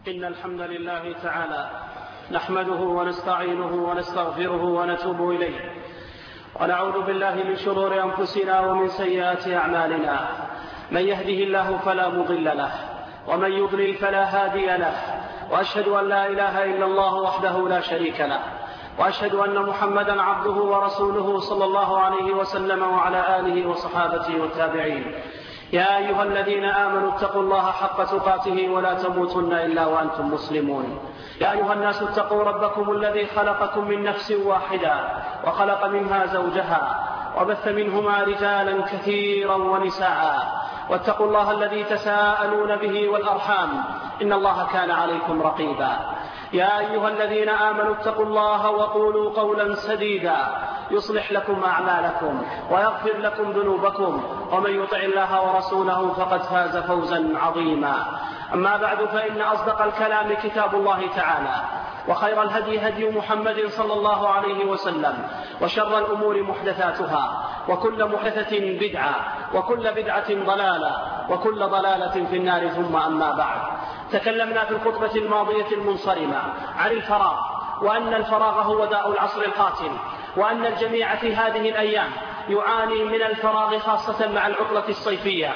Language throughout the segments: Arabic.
إن الحمد لله تعالى نحمده ونستعينه ونستغفره ونتوب إليه، ونعوذ بالله من شرور أنفسنا ومن سيئات أعمالنا. من يهده الله فلا مضل له، ومن يضلل فلا هادي له، وأشهد أن لا إله إلا الله وحده لا شريك له، وأشهد أن محمدا عبده ورسوله صلى الله عليه وسلم وعلى آله وصحابته والتابعين. يا أيها الذين آمنوا اتقوا الله حق تقاته ولا تموتن إلا وأنتم مسلمون. يا أيها الناس اتقوا ربكم الذي خلقكم من نفس واحدة وخلق منها زوجها وبث منهما رجالا كثيرا ونساء، واتقوا الله الذي تساءلون به والأرحام إن الله كان عليكم رقيبا. يا أيها الذين آمنوا اتقوا الله وقولوا قولا سديدا يصلح لكم أعمالكم ويغفر لكم ذنوبكم، ومن يطع الله ورسوله فقد فاز فوزا عظيما. أما بعد، فإن أصدق الكلام كتاب الله تعالى، وخير الهدي هدي محمد صلى الله عليه وسلم، وشر الأمور محدثاتها، وكل محدثة بدعة، وكل بدعة ضلالة، وكل ضلالة في النار. ثم أما بعد، تكلمنا في الخطبة الماضية المنصرمة عن الفراغ، وأن الفراغ هو داء العصر القاتل، وأن الجميع في هذه الأيام يعاني من الفراغ، خاصة مع العطلة الصيفية.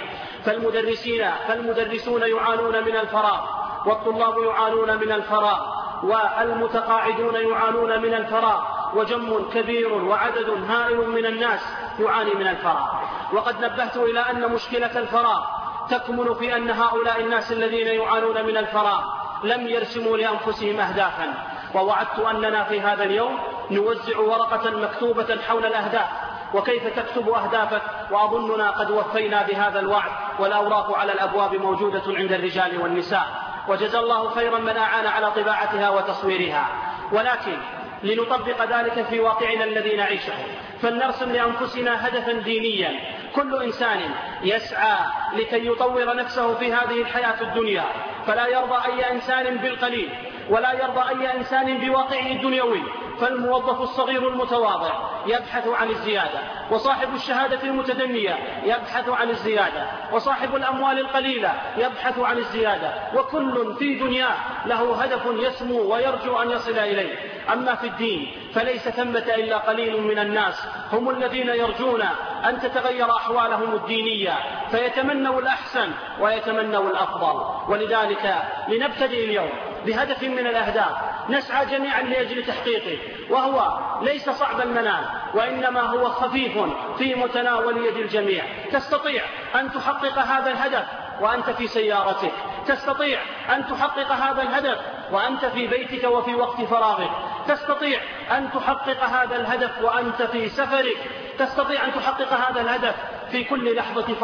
فالمدرسون يعانون من الفراغ، والطلاب يعانون من الفراغ، والمتقاعدون يعانون من الفراغ، وجم كبير وعدد هائل من الناس يعاني من الفراغ. وقد نبهت إلى أن مشكلة الفراغ تكمن في أن هؤلاء الناس الذين يعانون من الفراغ لم يرسموا لأنفسهم أهدافا. ووعدت أننا في هذا اليوم نوزع ورقة مكتوبة حول الأهداف، وكيف تكتب أهدافك، وأظننا قد وفينا بهذا الوعد، والأوراق على الأبواب موجودة عند الرجال والنساء، وجزى الله خيرا من أعان على طباعتها وتصويرها. ولكن لنطبق ذلك في واقعنا الذي نعيشه، فلنرسم لأنفسنا هدفا دينيا. كل إنسان يسعى لكي يطور نفسه في هذه الحياة الدنيا، فلا يرضى أي إنسان بالقليل، ولا يرضى أي إنسان بواقعه الدنيوي. فالموظف الصغير المتواضع يبحث عن الزيادة، وصاحب الشهادة المتدنية يبحث عن الزيادة، وصاحب الأموال القليلة يبحث عن الزيادة، وكل في دنياه له هدف يسمو ويرجو أن يصل إليه. أما في الدين فليس ثمة إلا قليل من الناس هم الذين يرجون أن تتغير أحوالهم الدينية، فيتمنوا الأحسن ويتمنوا الأفضل. ولذلك لنبتدئ اليوم بهدف من الأهداف نسعى جميعا لأجل تحقيقه، وهو ليس صعب المنال، وإنما هو خفيف في متناول يد الجميع. تستطيع أن تحقق هذا الهدف وأنت في سيارتك، تستطيع أن تحقق هذا الهدف وأنت في بيتك وفي وقت فراغك، تستطيع أن تحقق هذا الهدف وأنت في سفرك، تستطيع أن تحقق هذا الهدف في كل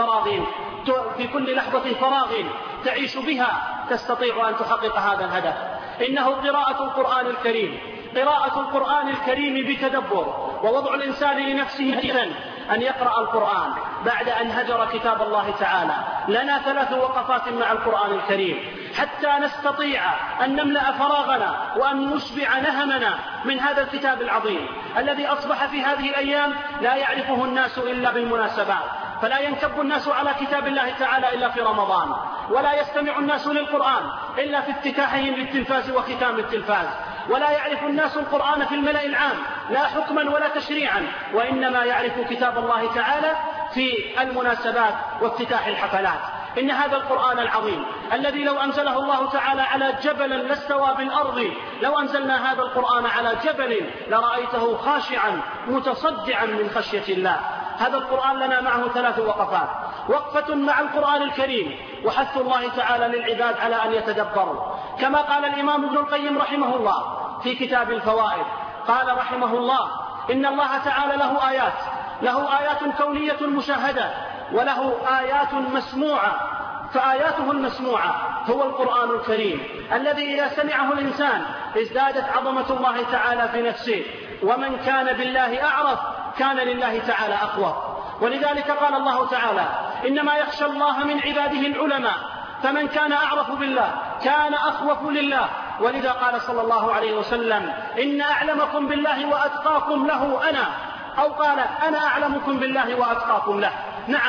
لحظة فراغ تعيش بها، تستطيع أن تحقق هذا الهدف. إنه قراءة القرآن الكريم، قراءة القرآن الكريم بتدبر، ووضع الإنسان لنفسه هدفا أن يقرأ القرآن بعد أن هجر كتاب الله تعالى. لنا 3 وقفات مع القرآن الكريم حتى نستطيع أن نملأ فراغنا وأن نشبع نهمنا من هذا الكتاب العظيم الذي أصبح في هذه الأيام لا يعرفه الناس إلا بالمناسبات. فلا ينكب الناس على كتاب الله تعالى إلا في رمضان، ولا يستمع الناس للقرآن إلا في افتتاحهم للتلفاز وختام التلفاز، ولا يعرف الناس القرآن في الملأ العام لا حكما ولا تشريعا، وإنما يعرف كتاب الله تعالى في المناسبات وافتتاح الحفلات. إن هذا القرآن العظيم الذي لو أنزله الله تعالى على جبل لاستوى بالأرض، لو أنزلنا هذا القرآن على جبل لرأيته خاشعا متصدعا من خشية الله. هذا القرآن لنا معه 3 وقفات: وقفة مع القرآن الكريم، وحث الله تعالى للعباد على أن يتدبروا، كما قال الإمام ابن القيم رحمه الله في كتاب الفوائد، قال رحمه الله: إن الله تعالى له آيات كونية مشاهدة، وله آيات مسموعة، فآياته المسموعة هو القرآن الكريم الذي إذا سمعه الإنسان ازدادت عظمة الله تعالى في نفسه، ومن كان بالله أعرف كان لله تعالى أخوف. ولذلك قال الله تعالى: إنما يخشى الله من عباده العلماء، فمن كان أعرف بالله كان أخوف لله. ولذا قال صلى الله عليه وسلم: إن أعلمكم بالله وأتقاكم له أنا، أو قال: أنا أعلمكم بالله وأتقاكم له. نعم،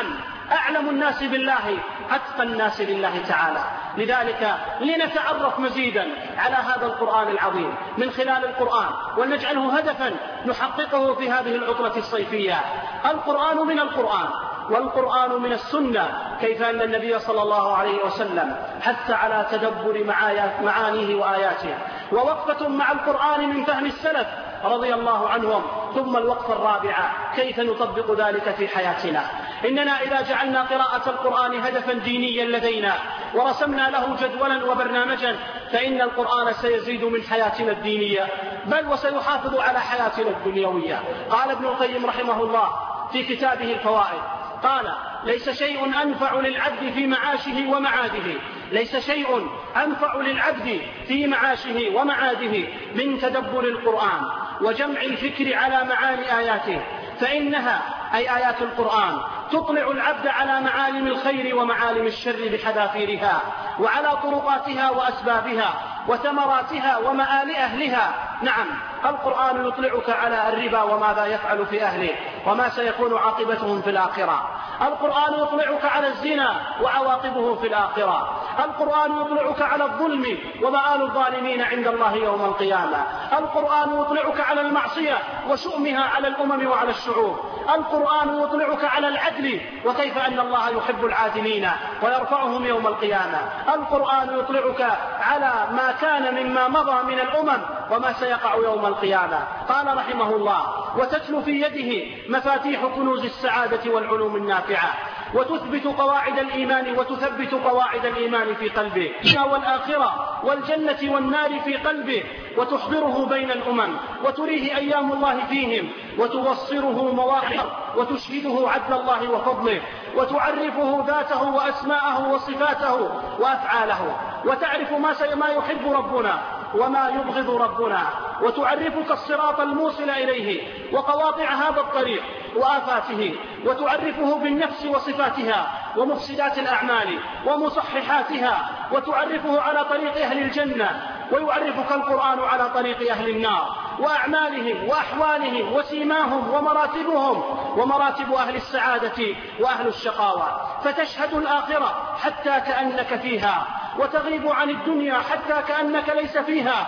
أعلم الناس بالله أتقى الناس لله تعالى. لذلك لنتعرف مزيدا على هذا القرآن العظيم من خلال القرآن، ونجعله هدفا نحققه في هذه العطلة الصيفية. القرآن من القرآن والقرآن من السنة، كيف أن النبي صلى الله عليه وسلم حث على تدبر معانيه وآياته. ووقفة مع القرآن من فهم السلف رضي الله عنهم. ثم الوقفة الرابعة، كيف نطبق ذلك في حياتنا. إننا إذا جعلنا قراءة القرآن هدفا دينيا لدينا ورسمنا له جدولا وبرنامجا، فإن القرآن سيزيد من حياتنا الدينية، بل وسيحافظ على حياتنا الدنيوية. قال ابن القيم رحمه الله في كتابه الفوائد، قال: ليس شيء أنفع للعبد في معاشه ومعاده، ليس شيء أنفع للعبد في معاشه ومعاده من تدبر القرآن وجمع الفكر على معاني آياته، فإنها أي آيات القرآن تطلع العبد على معالم الخير ومعالم الشر بحذافيرها، وعلى طرقاتها وأسبابها وثمراتها ومآل أهلها. نعم، القرآن يطلعك على الربا وماذا يفعل في أهله وما سيكون عاقبتهم في الآخرة. القرآن يطلعك على الزنا وعواقبه في الآخرة. القرآن يطلعك على الظلم ومآل الظالمين عند الله يوم القيامة. القرآن يطلعك على المعصية وشؤمها على الأمم وعلى الشعوب. القرآن يطلعك على العدل وكيف أن الله يحب العادلين ويرفعهم يوم القيامة. القرآن يطلعك على ما كان مما مضى من الأمم وما سيقع يوم القيامة. قال رحمه الله: وتتلو في يده مفاتيح كنوز السعادة والعلوم النافعة، وتثبت قواعد الإيمان وتثبت قواعد الإيمان في قلبه والآخرة والجنة والنار في قلبه، وتحضره بين الأمم وتريه أيام الله فيهم، وتبصره مواقع وتشهده عدل الله وفضله، وتعرفه ذاته وأسماءه وصفاته وأفعاله، وتعرف ما يحب ربنا وما يبغض ربنا، وتعرفك الصراط الموصل إليه وقواطع هذا الطريق وآفاته، وتعرفه بالنفس وصفاتها ومفسدات الأعمال ومصححاتها، وتعرفه على طريق أهل الجنة، ويعرفك القرآن على طريق أهل النار وأعمالهم وأحوالهم وسيماهم ومراتبهم ومراتب أهل السعادة وأهل الشقاوة، فتشهد الآخرة حتى كأنك فيها، وتغيب عن الدنيا حتى كأنك ليس فيها،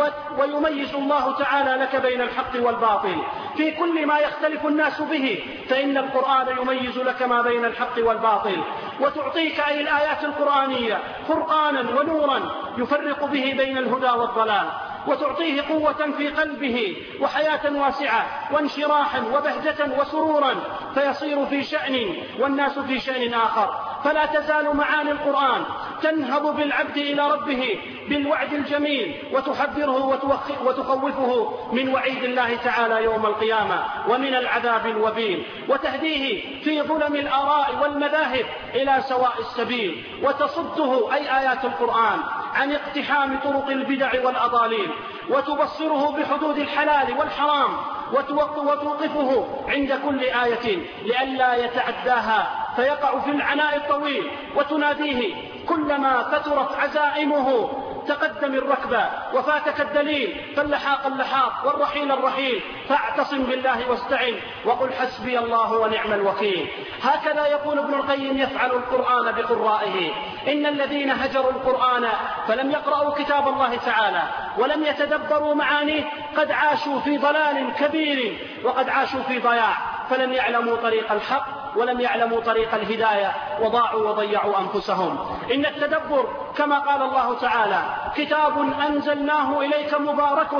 ويميز الله تعالى لك بين الحق والباطل في كل ما يختلف الناس به، فإن القرآن يميز لك ما بين الحق والباطل، وتعطيك أي الآيات القرآنية فرقانا ونورا يفرق به بين الهدى والضلال، وتعطيه قوة في قلبه وحياة واسعة وانشراحا وبهجة وسرورا، فيصير في شأن والناس في شأن آخر. فلا تزال معاني القرآن تنهض بالعبد إلى ربه بالوعد الجميل، وتحذره وتخوفه من وعيد الله تعالى يوم القيامة ومن العذاب الوبيل، وتهديه في ظلم الآراء والمذاهب إلى سواء السبيل، وتصده أي آيات القرآن عن اقتحام طرق البدع والأضاليل، وتبصره بحدود الحلال والحرام، وتوقفه عند كل آية لئلا يتعداها فيقع في العناء الطويل، وتناديه كلما فترت عزائمه: تقدم الركبة وفاتك الدليل، فاللحاق اللحاق والرحيل الرحيل، فاعتصم بالله واستعن وقل حسبي الله ونعم الوكيل. هكذا يقول ابن القيم يفعل القرآن بقرائه. إن الذين هجروا القرآن فلم يقرأوا كتاب الله تعالى ولم يتدبروا معانيه قد عاشوا في ضلال كبير وقد عاشوا في ضياع، فلم يعلموا طريق الحق ولم يعلموا طريق الهداية وضاعوا وضيعوا أنفسهم. إن التدبر كما قال الله تعالى: كتاب أنزلناه إليك مبارك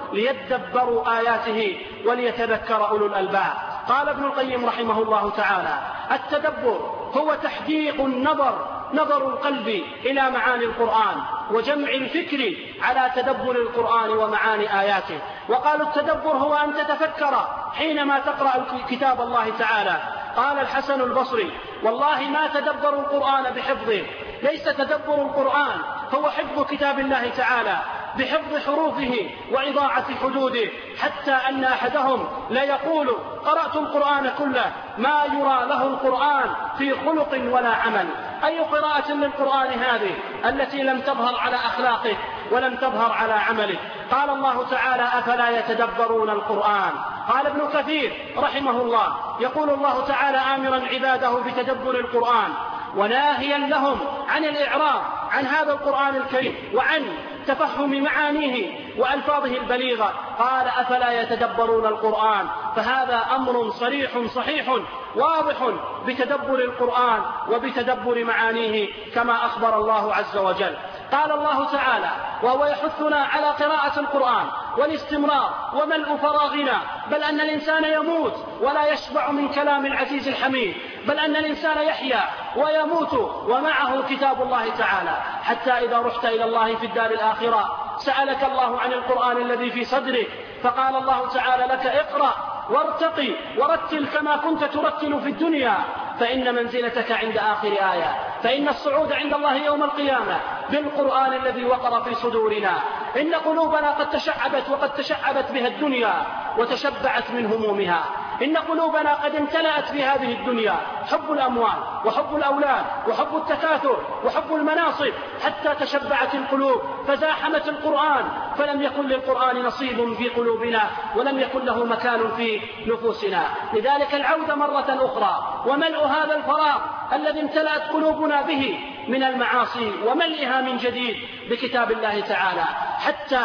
ليدبروا آياته وليتذكر أولو الألباب. قال ابن القيم رحمه الله تعالى: التدبر هو تحديق نظر القلب إلى معاني القرآن وجمع الفكر على تدبر القرآن ومعاني آياته. وقالوا التدبر هو أن تتفكر حينما تقرأ كتاب الله تعالى. قال الحسن البصري: والله ما تدبر القرآن بحفظه، ليس تدبر القرآن هو حفظ كتاب الله تعالى بحفظ حروفه وإضاعة حدوده، حتى أن أحدهم لا يقول: قرأت القرآن كله، ما يرى له القرآن في خلق ولا عمل. أي قراءة للقرآن هذه التي لم تظهر على أخلاقه ولم تظهر على عمله؟ قال الله تعالى: أفلا يتدبرون القرآن قال ابن كثير رحمه الله: يقول الله تعالى آمرا عباده بتدبر القرآن وناهيا لهم عن الإعراض عن هذا القرآن الكريم وعن تفهم معانيه وألفاظه البليغة. قال: أفلا يتدبرون القرآن؟ فهذا أمر صريح صحيح واضح بتدبر القرآن وبتدبر معانيه كما أخبر الله عز وجل. قال الله تعالى وهو يحثنا على قراءة القرآن والاستمرار وملء فراغنا: بل أن الإنسان يموت ولا يشبع من كلام العزيز الحميد، بل أن الإنسان يحيا ويموت ومعه كتاب الله تعالى، حتى إذا رحت إلى الله في الدار الآخرة سألك الله عن القرآن الذي في صدرك، فقال الله تعالى لك: اقرأ وارتقي ورتل كما كنت ترتل في الدنيا، فإن منزلتك عند آخر آية، فإن الصعود عند الله يوم القيامة بالقرآن الذي وقر في صدورنا. إن قلوبنا قد تشعبت وقد تشعبت بها الدنيا وتشبعت من همومها. إن قلوبنا قد امتلأت في هذه الدنيا حب الأموال وحب الأولاد وحب التكاثر وحب المناصب، حتى تشبعت القلوب فزاحمت القرآن، فلم يكن للقرآن نصيب في قلوبنا ولم يكن له مكان في نفوسنا. لذلك العودة مرة أخرى وملء هذا الفراغ الذي امتلأت قلوبنا به من المعاصي وملئها من جديد بكتاب الله تعالى، حتى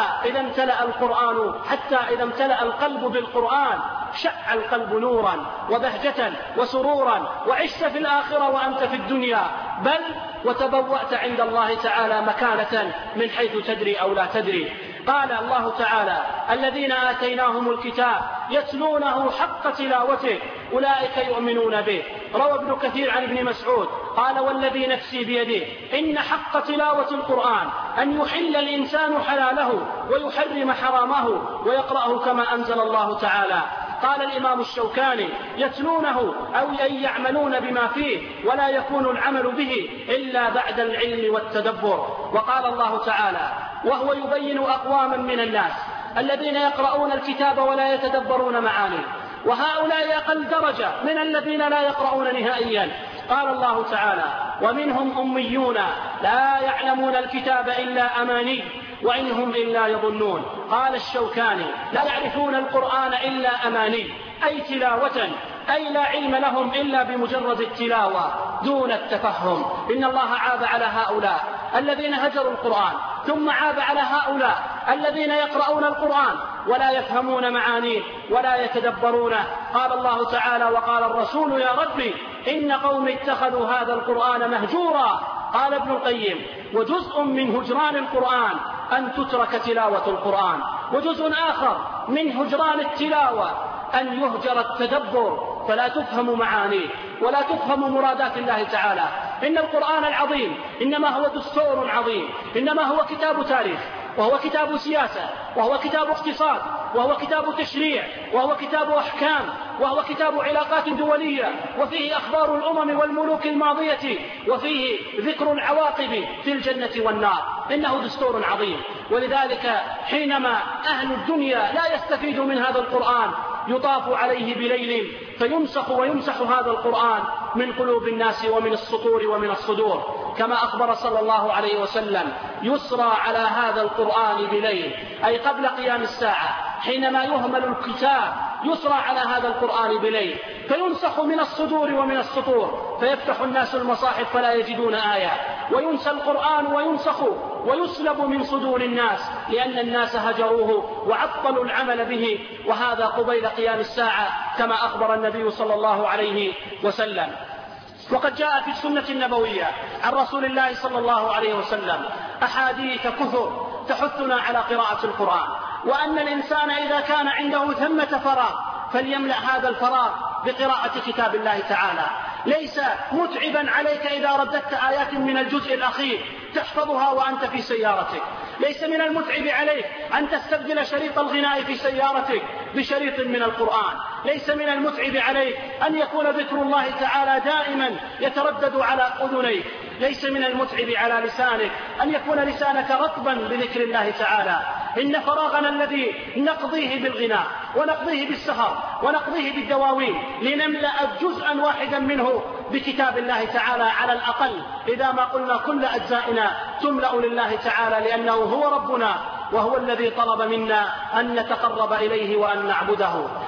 إذا امتلأ القلب بالقرآن شع القلب نورا وبهجة وسرورا، وعشت في الآخرة وأنت في الدنيا، بل وتبوأت عند الله تعالى مكانة من حيث تدري أو لا تدري. قال الله تعالى: الذين آتيناهم الكتاب يتلونه حق تلاوته أولئك يؤمنون به. روى ابن كثير عن ابن مسعود قال: والذي نفسي بيده إن حق تلاوة القرآن أن يحل الإنسان حلاله ويحرم حرامه ويقرأه كما أنزل الله تعالى. قال الإمام الشوكاني: يتلونه أو أن يعملون بما فيه، ولا يكون العمل به إلا بعد العلم والتدبر. وقال الله تعالى وهو يبين أقواما من الناس الذين يقرؤون الكتاب ولا يتدبرون معانيه، وهؤلاء أقل درجة من الذين لا يقرؤون نهائيا. قال الله تعالى: ومنهم أميون لا يعلمون الكتاب إلا أماني وإن هم إلا يظنون. قال الشوكاني: لا يعرفون القرآن إلا أماني، أي تلاوة، أي لا علم لهم إلا بمجرد التلاوة دون التفهم. إن الله عاب على هؤلاء الذين هجروا القرآن، ثم عاب على هؤلاء الذين يقرؤون القرآن ولا يفهمون معانيه ولا يتدبرونه. قال الله تعالى: وقال الرسول يا ربي إن قوم اتخذوا هذا القرآن مهجورا. قال ابن القيم: وجزء من هجران القرآن أن تترك تلاوة القرآن، وجزء آخر من هجران التلاوة أن يهجر التدبر فلا تفهم معانيه ولا تفهم مرادات الله تعالى. إن القرآن العظيم إنما هو دستور عظيم، إنما هو كتاب تاريخ، وهو كتاب سياسة، وهو كتاب اقتصاد، وهو كتاب تشريع، وهو كتاب أحكام، وهو كتاب علاقات دولية، وفيه أخبار الأمم والملوك الماضية، وفيه ذكر العواقب في الجنة والنار. إنه دستور عظيم. ولذلك حينما أهل الدنيا لا يستفيدوا من هذا القرآن يطاف عليه بليل فيمسخ ويمسح هذا القرآن من قلوب الناس ومن السطور ومن الصدور، كما أخبر صلى الله عليه وسلم: يسرى على هذا القرآن بليل، أي قبل قيام الساعة حينما يهمل الكتاب يسرى على هذا القرآن بليل فينسخ من الصدور ومن السطور، فيفتح الناس المصاحف فلا يجدون آية، وينسى القرآن وينسخ ويسلب من صدور الناس لأن الناس هجروه وعطلوا العمل به، وهذا قبيل قيام الساعة كما أخبر النبي صلى الله عليه وسلم. وقد جاء في السنة النبوية عن رسول الله صلى الله عليه وسلم أحاديث كثر تحثنا على قراءة القرآن، وأن الإنسان إذا كان عنده ثمة فراغ فليملأ هذا الفراغ بقراءة كتاب الله تعالى. ليس متعبا عليك إذا رددت آيات من الجزء الأخير تحفظها وأنت في سيارتك، ليس من المتعب عليك أن تستبدل شريط الغناء في سيارتك بشريط من القرآن، ليس من المتعب عليك أن يكون ذكر الله تعالى دائما يتردد على أذنيك، ليس من المتعب على لسانك أن يكون لسانك رطبا بذكر الله تعالى. إن فراغنا الذي نقضيه بالغناء ونقضيه بالسهر ونقضيه بالدواوين لنملأ جزءا واحدا منه بكتاب الله تعالى على الأقل، إذا ما قلنا كل أجزائنا تملأ لله تعالى، لأنه هو ربنا وهو الذي طلب منا أن نتقرب إليه وأن نعبده.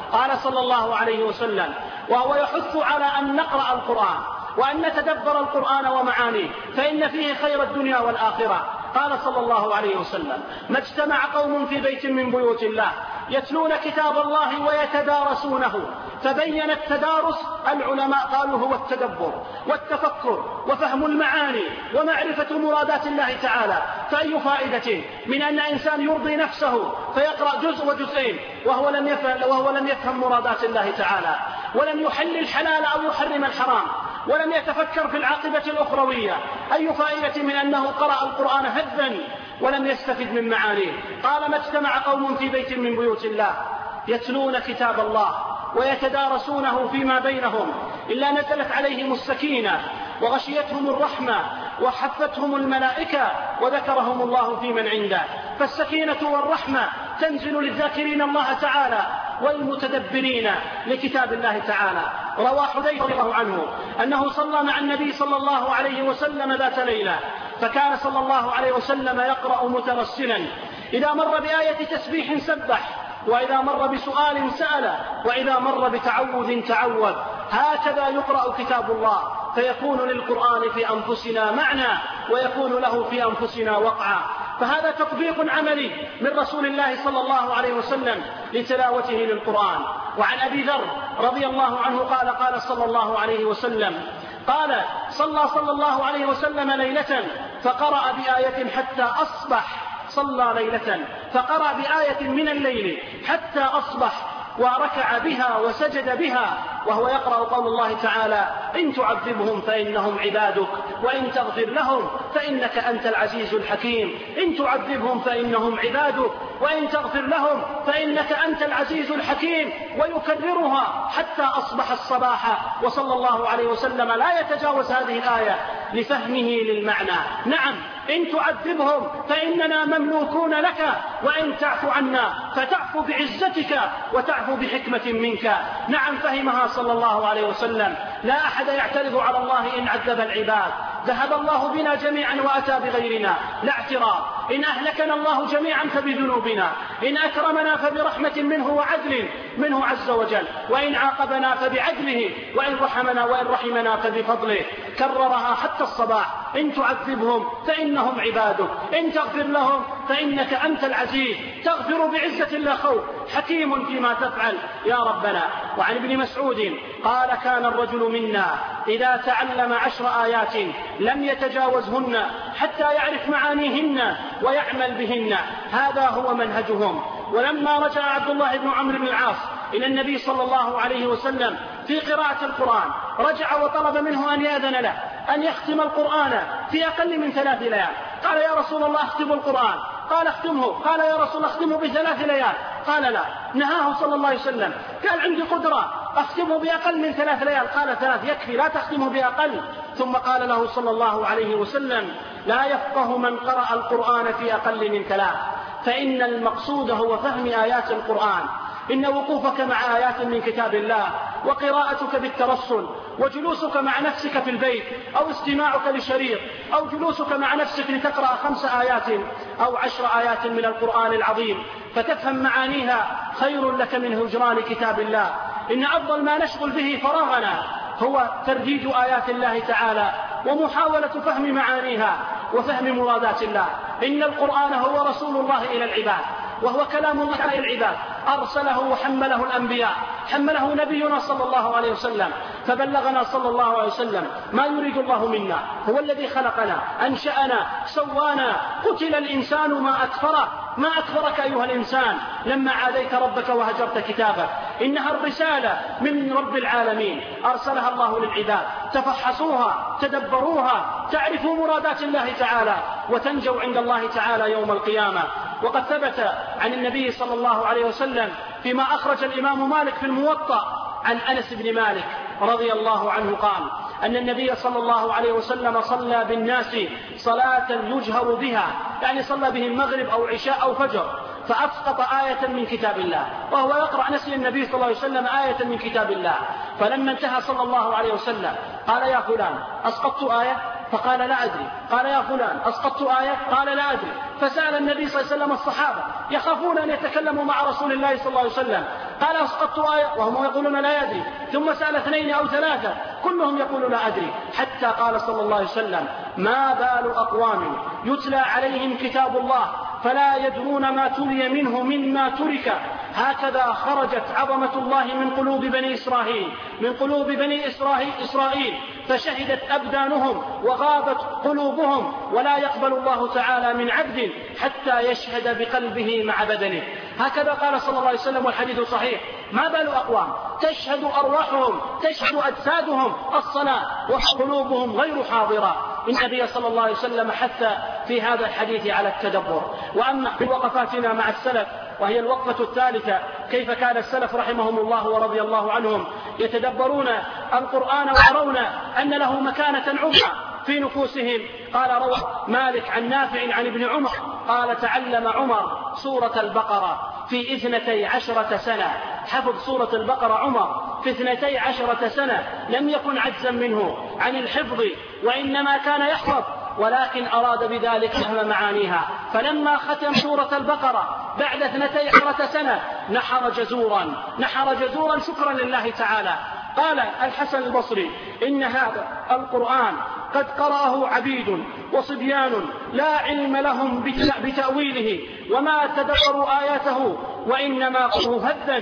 قال صلى الله عليه وسلم وهو يحث على أن نقرأ القرآن وأن نتدبر القرآن ومعانيه فإن فيه خير الدنيا والآخرة. قال صلى الله عليه وسلم ما اجتمع قوم في بيت من بيوت الله يتلون كتاب الله ويتدارسونه. فبين التدارس العلماء قالوا هو التدبر والتفكر وفهم المعاني ومعرفة مرادات الله تعالى. فأي فائدة من أن إنسان يرضي نفسه فيقرأ جزء وجزئين وهو لم يفهم مرادات الله تعالى ولم يحل الحلال أو يحرم الحرام ولم يتفكر في العاقبة الأخروية؟ أي فائدة من أنه قرأ القرآن هذا ولم يستفد من معانيه؟ قال ما اجتمع قوم في بيت من بيوت الله يتلون كتاب الله ويتدارسونه فيما بينهم إلا نزلت عليهم السكينة وغشيتهم الرحمة وحفتهم الملائكة وذكرهم الله في من عنده. فالسكينة والرحمة تنزل للذاكرين الله تعالى والمتدبرين لكتاب الله تعالى. روى حذيفة رضي الله عنه أنه صلى مع النبي صلى الله عليه وسلم ذات ليلة فكان صلى الله عليه وسلم يقرأ مترسلا إذا مر بآية تسبيح سبح وإذا مر بسؤال سأل وإذا مر بتعوذ تعوذ. هكذا يقرأ كتاب الله فيكون للقرآن في أنفسنا معنى ويكون له في أنفسنا وقعا. فهذا تطبيق عملي من رسول الله صلى الله عليه وسلم لتلاوته للقرآن. وعن أبي ذر رضي الله عنه قال صلى الله عليه وسلم صلى الله عليه وسلم ليلة فقرأ بآية حتى أصبح. صلى ليلة فقرأ بآية من الليل حتى أصبح وركع بها وسجد بها وهو يقرأ قول الله تعالى إن تعذبهم فإنهم عبادك وإن تغفر لهم فإنك أنت العزيز الحكيم. إن تعذبهم فإنهم عبادك وإن تغفر لهم فإنك أنت العزيز الحكيم. ويكررها حتى أصبح الصباح. وصلى الله عليه وسلم لا يتجاوز هذه الآية لفهمه للمعنى. نعم إن تعذبهم فإننا مملوكون لك وإن تعفو عنا فتعفو بعزتك وتعفو بحكمة منك. نعم فهمها صلى الله عليه وسلم. لا أحد يعترض على الله إن عذب العباد. ذهب الله بنا جميعا وأتى بغيرنا لا اعتراض. إن أهلكنا الله جميعا فبذنوبنا إن أكرمنا فبرحمة منه وعدل منه عز وجل وإن عاقبنا فبعدله وإن رحمنا فبفضله. كررها حتى الصباح إن تعذبهم فإنهم عبادك إن تغفر لهم فإنك أنت العزيز تغفر بعزة لا خوف حكيم فيما تفعل يا ربنا. وعن ابن مسعود قال كان الرجل منا إذا تعلم 10 آيات لم يتجاوزهن حتى يعرف معانيهن ويعمل بهن. هذا هو منهجهم. ولما رجع عبد الله بن عمرو بن العاص إلى النبي صلى الله عليه وسلم في قراءة القرآن رجع وطلب منه أن يأذن له أن يختم القرآن في أقل من 3 ليال. قال يا رسول الله اختم القرآن. قال اختمه. قال يا رسول الله اختمه ب3 ليال. قال لا. نهاه صلى الله عليه وسلم. قال عندي قدرة اختمه بأقل من 3 ليال. قال 3 يكفي لا تختمه بأقل. ثم قال له صلى الله عليه وسلم لا يفقه من قرأ القرآن في أقل من 3 فإن المقصود هو فهم آيات القرآن. إن وقوفك مع آيات من كتاب الله وقراءتك بالترسل وجلوسك مع نفسك في البيت أو استماعك لشريط أو جلوسك مع نفسك لتقرأ 5 آيات أو 10 آيات من القرآن العظيم فتفهم معانيها خير لك من هجران كتاب الله. إن أفضل ما نشغل به فراغنا هو ترديد آيات الله تعالى ومحاولة فهم معانيها وفهم مرادات الله. إن القرآن هو رسول الله إلى العباد وهو كلام الله على العباد. أرسله وحمله الأنبياء حمله نبينا صلى الله عليه وسلم فبلغنا صلى الله عليه وسلم ما يريد الله منا. هو الذي خلقنا أنشأنا سوانا. قتل الإنسان ما أكفره. ما أكفرك أيها الإنسان لما عاديت ربك وهجرت كتابه. إنها الرسالة من رب العالمين أرسلها الله للعباد. تفحصوها تدبروها تعرفوا مرادات الله تعالى وتنجوا عند الله تعالى يوم القيامة. وقد ثبت عن النبي صلى الله عليه وسلم فيما أخرج الإمام مالك في الموطأ عن أنس بن مالك رضي الله عنه قال أن النبي صلى الله عليه وسلم صلى بالناس صلاة يجهر بها يعني صلى به المغرب أو عشاء أو فجر فأسقط آية من كتاب الله وهو يقرأ نسي النبي صلى الله عليه وسلم آية من كتاب الله. فلما انتهى صلى الله عليه وسلم قال يا فلان أسقطت آية؟ فقال لا أدري. قال يا فلان أسقطت آية؟ قال لا أدري. فسأل النبي صلى الله عليه وسلم الصحابة يخافون أن يتكلموا مع رسول الله صلى الله عليه وسلم، قال أسقطت آية وهم يقولون لا يدري. ثم سأل 2 أو 3 كلهم يقولون لا أدري، حتى قال صلى الله عليه وسلم ما بال أقوام يتلى عليهم كتاب الله فلا يدرون ما تلي منه مما ترك، هكذا خرجت عظمة الله من قلوب بني إسرائيل، من قلوب بني إسرائيل فشهدت أبدانهم وغابت قلوبهم، ولا يقبل الله تعالى من عبد حتى يشهد بقلبه مع بدنه. هكذا قال صلى الله عليه وسلم والحديث صحيح. ما بال أقوام تشهد أرواحهم تشهد أجسادهم الصلاة وقلوبهم غير حاضرة. النبي صلى الله عليه وسلم حث في هذا الحديث على التدبر. وأما في وقفاتنا مع السلف وهي الوقفة الثالثة، كيف كان السلف رحمهم الله ورضي الله عنهم يتدبرون القرآن ويرون أن له مكانة عظمى في نفوسهم. قال روى مالك عن نافع عن ابن عمر قال تعلم عمر سورة البقرة في 12 سنة. حفظ سورة البقرة عمر في 12 سنة، لم يكن عجزا منه عن الحفظ وإنما كان يحفظ، ولكن أراد بذلك فهم معانيها. فلما ختم سورة البقرة بعد 12 سنة نحر جزورا شكرا لله تعالى. قال الحسن البصري إن هذا القرآن قد قرأه عبيد وصبيان لا علم لهم بتأويله وما تدبروا آياته، وإنما قرأوا هدا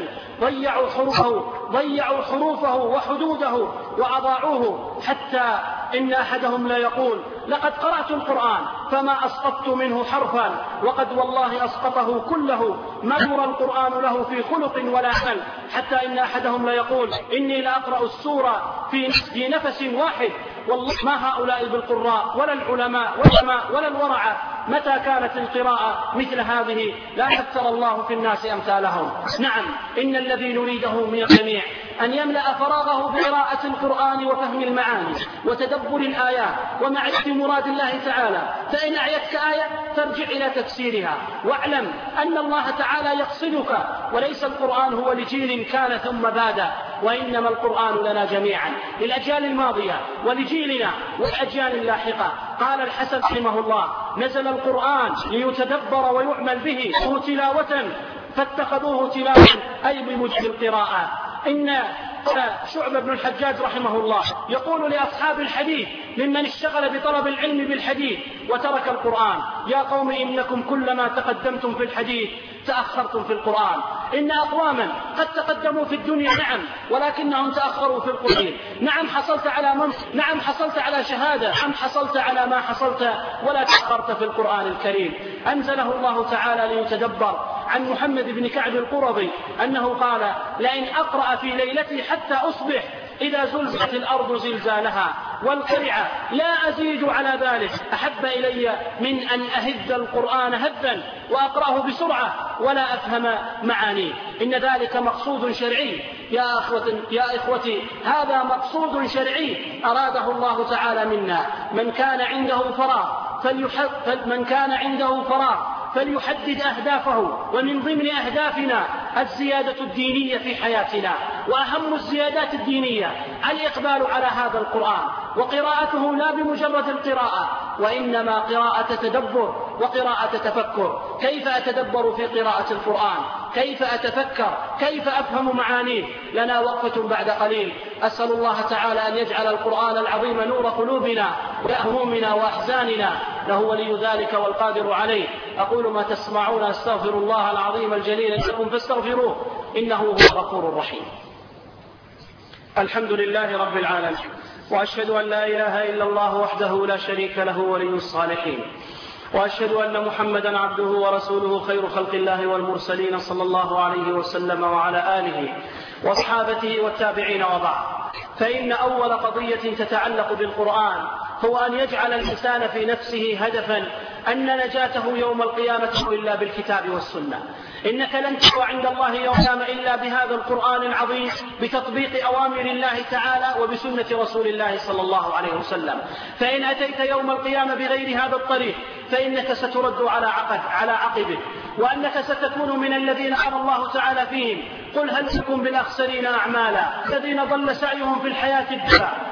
ضيعوا حروفه وحدوده وأضاعوه، حتى إن أحدهم لا يقول لقد قرأت القرآن فما أسقطت منه حرفا، وقد والله أسقطه كله، ما يرى القرآن له في خلق ولا عمل، حتى إن أحدهم لا يقول إني لأقرأ السورة في نفس واحد. والله ما هؤلاء بالقراء ولا العلماء ولا الورعة. متى كانت القراءة مثل هذه لا يفتر الله في الناس أمثالهم. نعم، إن الذي نريده من الجميع أن يملأ فراغه بقراءة القرآن وفهم المعاني وتدبر الآيات ومعرفة مراد الله تعالى. فإن أعيتك آية فارجع إلى تفسيرها، واعلم أن الله تعالى يقصدك، وليس القرآن هو لجيل كان ثم باد، وإنما القرآن لنا جميعا، للأجيال الماضية ولجيلنا والأجيال اللاحقة. قال الحسن رحمه الله نزل القرآن ليتدبر ويعمل به تلاوة فاتخذوه تلاوة أي بمجد القراءة. إن شعبة بن الحجاج رحمه الله يقول لأصحاب الحديث ممن اشتغل بطلب العلم بالحديث وترك القرآن يا قوم إنكم كلما تقدمتم في الحديث تأخرتم في القرآن. إن أقواما قد تقدموا في الدنيا نعم، ولكنهم تأخروا في القرآن. نعم حصلت على منصب، نعم حصلت على شهادة، نعم حصلت على ما حصلت، ولا تأخرت في القرآن الكريم. أنزله الله تعالى ليتدبر. عن محمد بن كعب القرظي أنه قال لئن أقرأ في ليلتي حتى أصبح إذا زلزلت الأرض زلزالها والقرعة لا أزيد على ذلك أحب إلي من أن أهد القرآن هدا وأقرأه بسرعة ولا أفهم معانيه. إن ذلك مقصود شرعي يا إخوتي، هذا مقصود شرعي أراده الله تعالى منا. من كان عنده فراغ فليحدد أهدافه، ومن ضمن أهدافنا الزيادة الدينية في حياتنا، وأهم الزيادات الدينية الإقبال على هذا القرآن وقراءته لا بمجرد القراءة، وإنما قراءة تدبر وقراءة تفكر. كيف أتدبر في قراءة القرآن؟ كيف أتفكر؟ كيف أفهم معانيه؟ لنا وقفة بعد قليل. أسأل الله تعالى أن يجعل القرآن العظيم نور قلوبنا وهمومنا وأحزاننا، له ولي ذلك والقادر عليه. أقول ما تسمعون، أستغفر الله العظيم الجليل لكم فاستغفروه إنه هو الغفور الرحيم. الحمد لله رب العالمين، وأشهد أن لا إله إلا الله وحده لا شريك له ولي الصالحين، وأشهد أن محمدا عبده ورسوله خير خلق الله والمرسلين صلى الله عليه وسلم وعلى آله وأصحابته والتابعين وبعد. فإن أول قضية تتعلق بالقرآن هو أن يجعل الإنسان في نفسه هدفا أن نجاته يوم القيامة إلا بالكتاب والسنة. إنك لن تقوى عند الله يوم القيامة إلا بهذا القرآن العظيم، بتطبيق أوامر الله تعالى وبسنة رسول الله صلى الله عليه وسلم. فإن أتيت يوم القيامة بغير هذا الطريق فإنك سترد على عقبك، وأنك ستكون من الذين قال الله تعالى فيهم قل هل لكم بالأخسرين أعمالا الذين ضل سعيهم في الحياة الدنيا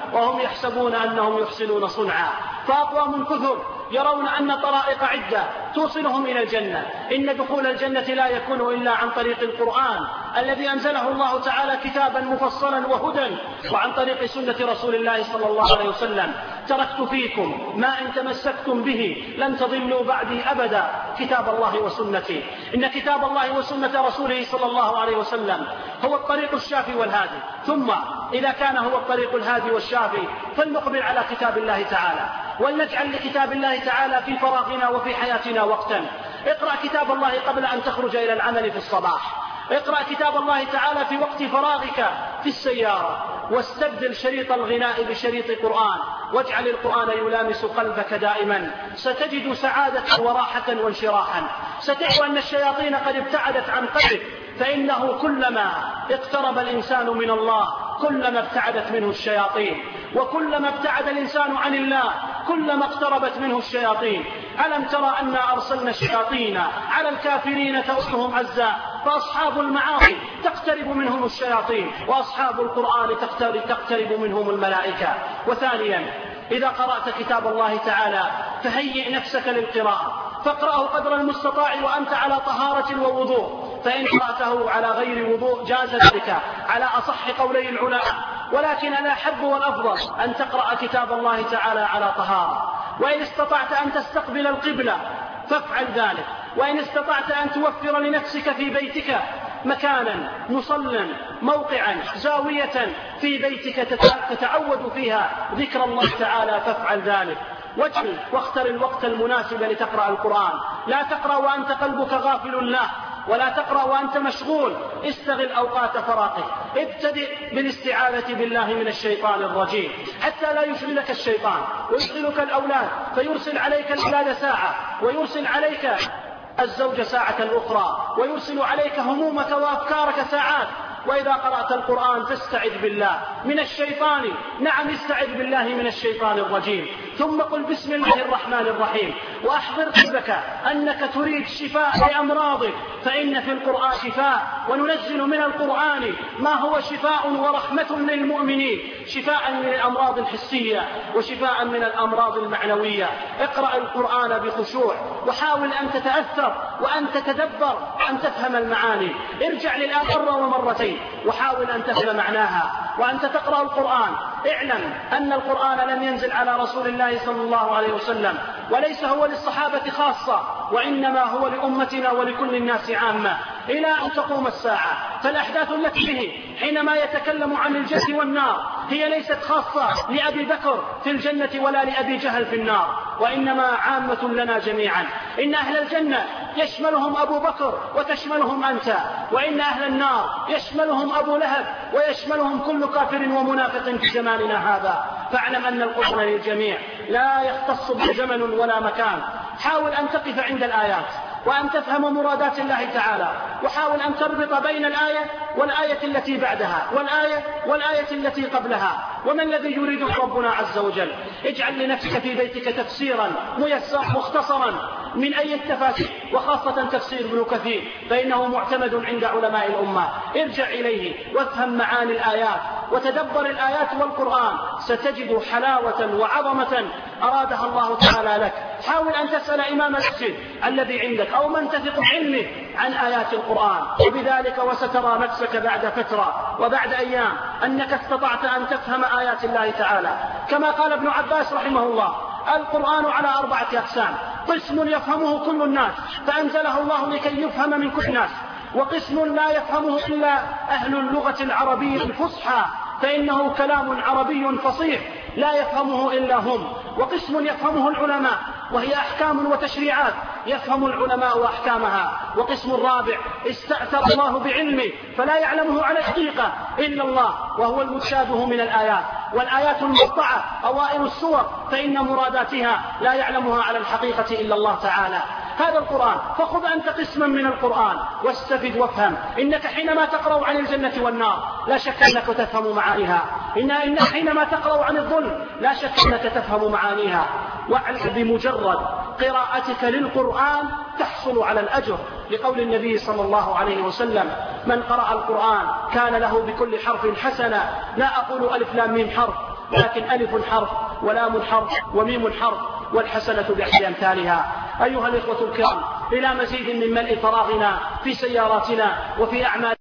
وهم يحسبون أنهم يحسنون صنعا. فأقوام كثر يرون أن طرائق عدة توصلهم إلى الجنة. إن دخول الجنة لا يكون إلا عن طريق القرآن الذي أنزله الله تعالى كتابا مفصلا وهدى، وعن طريق سنة رسول الله صلى الله عليه وسلم. تركت فيكم ما إن تمسكتم به لن تضلوا بعدي أبدا، كتاب الله وسنتي. إن كتاب الله وسنة رسوله صلى الله عليه وسلم هو الطريق الشافي والهادي. ثم إذا كان هو الطريق الهادي والشافي فلنقبل على كتاب الله تعالى، ولنجعل لكتاب الله تعالى في فراغنا وفي حياتنا وقتا. اقرأ كتاب الله قبل أن تخرج إلى العمل في الصباح، اقرأ كتاب الله تعالى في وقت فراغك في السيارة، واستبدل شريط الغناء بشريط قرآن، واجعل القرآن يلامس قلبك دائما. ستجد سعادة وراحة وانشراحا. ستجد أن الشياطين قد ابتعدت عن قلبك، فإنه كلما اقترب الإنسان من الله كلما ابتعدت منه الشياطين، وكلما ابتعد الإنسان عن الله كلما اقتربت منه الشياطين. ألم ترى أنا أرسلنا الشياطين على الكافرين تؤتهم عزا، فأصحاب المعاصي تقترب منهم الشياطين، وأصحاب القرآن تقترب منهم الملائكة. وثانيا، إذا قرأت كتاب الله تعالى فهيئ نفسك للقراءة، فاقرأه قدر المستطاع وأنت على طهارة ووضوء، فإن قرأته على غير وضوء جاز ذلك على أصح قولي العلماء، ولكن الأحب والأفضل أن تقرأ كتاب الله تعالى على طهارة. وإن استطعت أن تستقبل القبلة فافعل ذلك، وإن استطعت أن توفر لنفسك في بيتك مكانا مصلا موقعا زاوية في بيتك تتعود فيها ذكر الله تعالى فافعل ذلك. واجعل واختر الوقت المناسب لتقرأ القرآن. لا تقرأ وأنت قلبك غافل له، ولا تقرأ وأنت مشغول. استغل أوقات فراغك. ابتدئ بالاستعاذة بالله من الشيطان الرجيم حتى لا يشغلك الشيطان ويشغلك الأولاد، فيرسل عليك الأولاد ساعة، ويرسل عليك الزوج ساعة أخرى، ويرسل عليك همومك وأفكارك ساعات. وإذا قرأت القرآن فاستعذ بالله من الشيطان، نعم استعذ بالله من الشيطان الرجيم، ثم قل بسم الله الرحمن الرحيم، وأحضر قلبك أنك تريد شفاء لأمراضك، فإن في القرآن شفاء، وننزل من القرآن ما هو شفاء ورحمة للمؤمنين، شفاء من الأمراض الحسية وشفاء من الأمراض المعنوية. اقرأ القرآن بخشوع، وحاول أن تتأثر وأن تتدبر وأن تفهم المعاني. ارجع للآية مرة ومرتين وحاول أن تفهم معناها. وأنت تقرأ القرآن اعلم أن القرآن لم ينزل على رسول الله صلى الله عليه وسلم، وليس هو للصحابة خاصة، وإنما هو لأمتنا ولكل الناس عامة إلى أن تقوم الساعة. فالأحداث التي به حينما يتكلم عن الجنة والنار هي ليست خاصة لأبي بكر في الجنة ولا لأبي جهل في النار، وإنما عامة لنا جميعا. إن أهل الجنة يشملهم أبو بكر وتشملهم أنت، وإن أهل النار يشملهم أبو لهب ويشملهم كل كافر ومنافق في زماننا هذا. فاعلم أن القرآن للجميع لا يختص بزمن ولا مكان. حاول أن تقف عند الآيات وأن تفهم مرادات الله تعالى، وحاول أن تربط بين الآية والآية التي بعدها والآية التي قبلها. وما الذي يريده ربنا عز وجل؟ اجعل لنفسك في بيتك تفسيرا ميسرا مختصرا من أي التفاسير، وخاصة تفسير ابن كثير فإنه معتمد عند علماء الأمة. ارجع إليه وافهم معاني الآيات وتدبر الآيات والقرآن، ستجد حلاوة وعظمة أرادها الله تعالى لك. حاول أن تسأل إمام المسجد الذي عندك أو من تثق بعلمه عن آيات القرآن، وبذلك وسترى نفسك بعد فترة وبعد أيام أنك استطعت أن تفهم آيات الله تعالى. كما قال ابن عباس رحمه الله: القرآن على 4 أقسام، قسم يفهمه كل الناس فأنزله الله لكي يفهم من كل الناس، وقسم لا يفهمه إلا أهل اللغة العربية الفصحى فإنه كلام عربي فصيح لا يفهمه إلا هم، وقسم يفهمه العلماء وهي أحكام وتشريعات يفهم العلماء أحكامها، وقسم رابع استأثر الله بعلمه فلا يعلمه على الحقيقة إلا الله وهو المتشابه من الآيات، والآيات المقطعة أوائل السور فإن مراداتها لا يعلمها على الحقيقة إلا الله تعالى. هذا القرآن، فخذ أنت قسما من القرآن واستفد وافهم. إنك حينما تقرأ عن الجنة والنار لا شك أنك تفهم معانيها، إن حينما تقرأ عن الظلم لا شك أنك تفهم معانيها. واعلم بمجرد قراءتك للقرآن تحصل على الأجر، لقول النبي صلى الله عليه وسلم: من قرأ القرآن كان له بكل حرف حسنة. لا أقول ألف لام ميم حرف، لكن ألف حرف ولام حرف وميم حرف، والحسنة بعشر أمثالها. أيها الإخوة الكرام، إلى مزيد من ملء فراغنا في سياراتنا وفي أعمالنا